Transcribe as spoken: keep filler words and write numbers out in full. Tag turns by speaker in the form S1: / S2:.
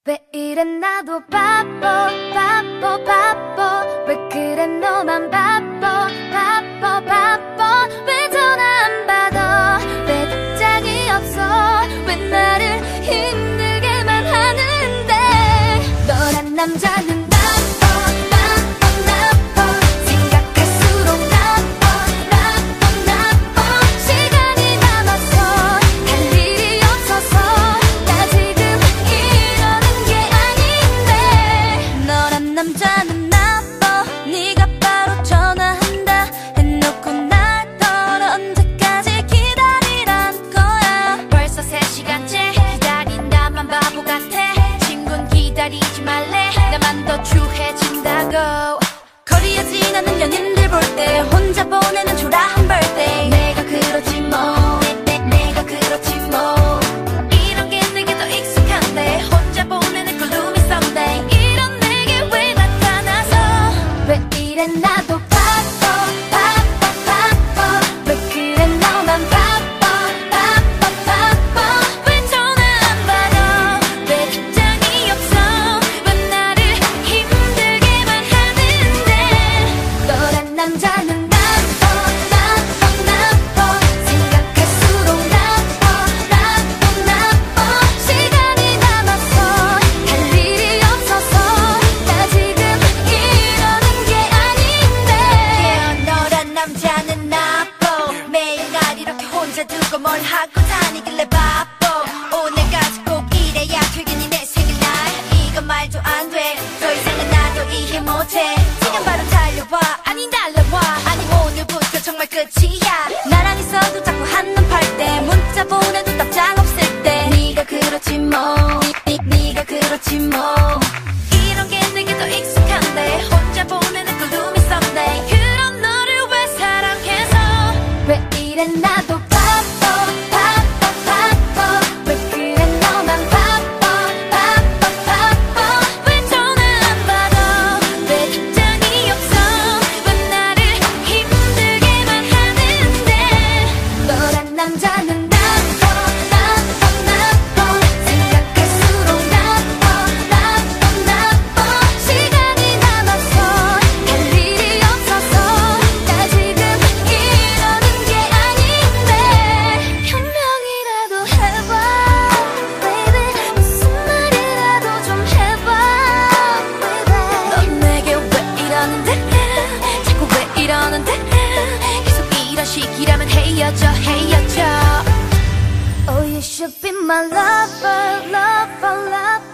S1: 왜 이래 나도 바빠 바빠 바빠 왜 그래 너만 바빠 바빠 바빠 왜 전화 안 받아 왜 답장이 없어 왜 나를 힘들게만 하는데 너란 남자는 나빠 나빠 나빠 생각할수록 나빠 나빠 나빠 시간이 남아서 할 일이 없어서 나 지금 이러는 게 아닌데 너란 남자는 나빠 네가 바로 전화한다 해놓고 날 떠나 언제까지 기다리란 거야 벌써 세 시간째 기다린다만 바보 같아 친구는 기다리지 말래 나만 더 추해진다고 거리에 지나는 연인들 볼 때 혼자 보내는 초라한 birthday 내가 그렇지 뭐 내, 내가 그렇지 뭐 이런 게 내게 더 익숙한데 혼자 보내는 gloomy Sunday 이런 내게 왜 나타나서 왜 이래 나도 바빠 바빠 바빠 왜 그래 너만 바빠 바빠 바빠 왜 전화 안 받아 왜 답장이 없어 왜 나를 힘들게만 하는데 너란 남자는 나빠 나빠 나빠 생각할수록 나빠 나빠 나빠 시간이 남아서 할 일이 없어서 나 지금 이러는 게 아닌데 yeah, 너란 남자는 나빠 매일 날 이렇게 혼자 두고 뭘 하고 다니길래 바빠 오늘까지 꼭 이래야 되겠니 내 생일날 이건 말도 안 돼 더 이상은 나도 이해 못해 지금 바로 달려와 아니 날라와 아니 오늘부터 정말 끝이야 나랑 있어도 자꾸 한눈 팔 때 문자 보내도 답장 없을 때 네가 그렇지 뭐 네, 네가 그렇지 뭐 이런 게 내게 더 익숙한데 혼자 보내는 gloomy Sunday 그런 너를 왜 사랑해서 왜 이래 나도 바빠 바빠 바빠 왜 그래 너만 바빠 바빠 바빠 왜 전화 안 받아 왜 답장이 없어 왜 나를 힘들게만 하는데 너란 남자는 나빠 나빠 나빠 생각할수록 나빠 나빠 나빠 시간이 남아서 할 일이 없어서 나 지금 이러는 게 아닌데 변명이라도 해봐 baby 무슨 말이라도 좀 해봐 baby 넌 내게 왜 이러는데 자꾸 왜 이러는데 계속 이런 식이라면 헤어져 헤어져 Oh you should be my lover lover lover